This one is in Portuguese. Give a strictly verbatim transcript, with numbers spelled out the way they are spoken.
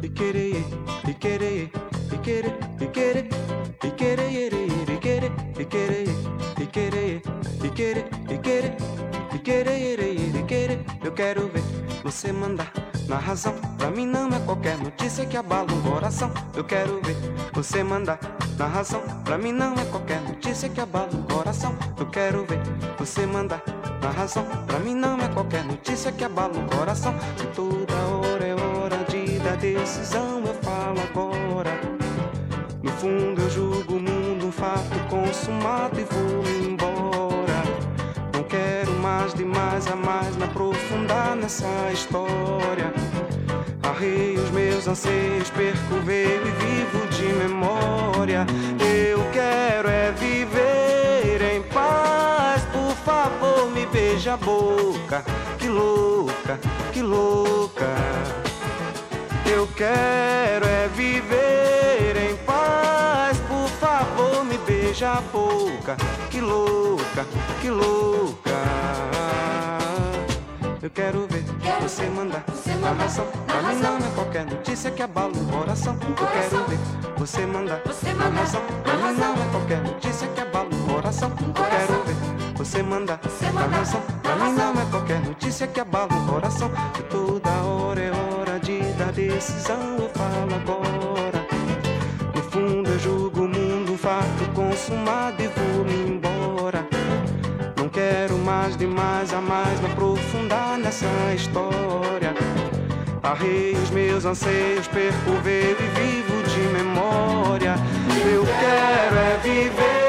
Iquerê, iquerê, iquerê, iquerê, iquerê, iquerê, iquerê, iquerê, iquerê, iquerê, iquerê, iquerê. Eu quero ver você mandar na razão. Pra mim não é qualquer notícia que abala o coração. Eu quero ver você mandar na razão. Pra mim não é qualquer notícia que abala o coração. Eu quero ver você mandar na razão. Pra mim não é qualquer notícia que abala o coração. Se toda hora é hora de dar decisão, eu falo agora. No fundo eu julgo o mundo um fato consumado e vou embora. Não quero mais de mais a mais me aprofundar nessa história. Arrei os meus anseios, perco o veio e vivo de memória. Eu quero é viver em paz, por favor me beija a boca. Que louca, que louca. Eu quero é viver em paz, por favor me beija a boca. Que louca, que louca. Eu quero ver Quero você ver mandar você na mandar razão. na Pra mim razão. não é qualquer notícia que abala o coração. Eu quero coração. ver você mandar Você na mandar razão. na Pra mim razão. não é qualquer notícia que abala o coração. Eu coração. quero ver você mandar Você na mandar razão. Pra na mim não razão. é qualquer notícia que abala o coração. Que toda hora é hora de dar decisão, eu falo agora. No fundo eu julgo o mundo um fato consumado e vou-me embora. Não quero mais de mais a mais me aprofundar nessa história. Arrei os meus anseios, perco o veio e vivo de memória. Eu quero é viver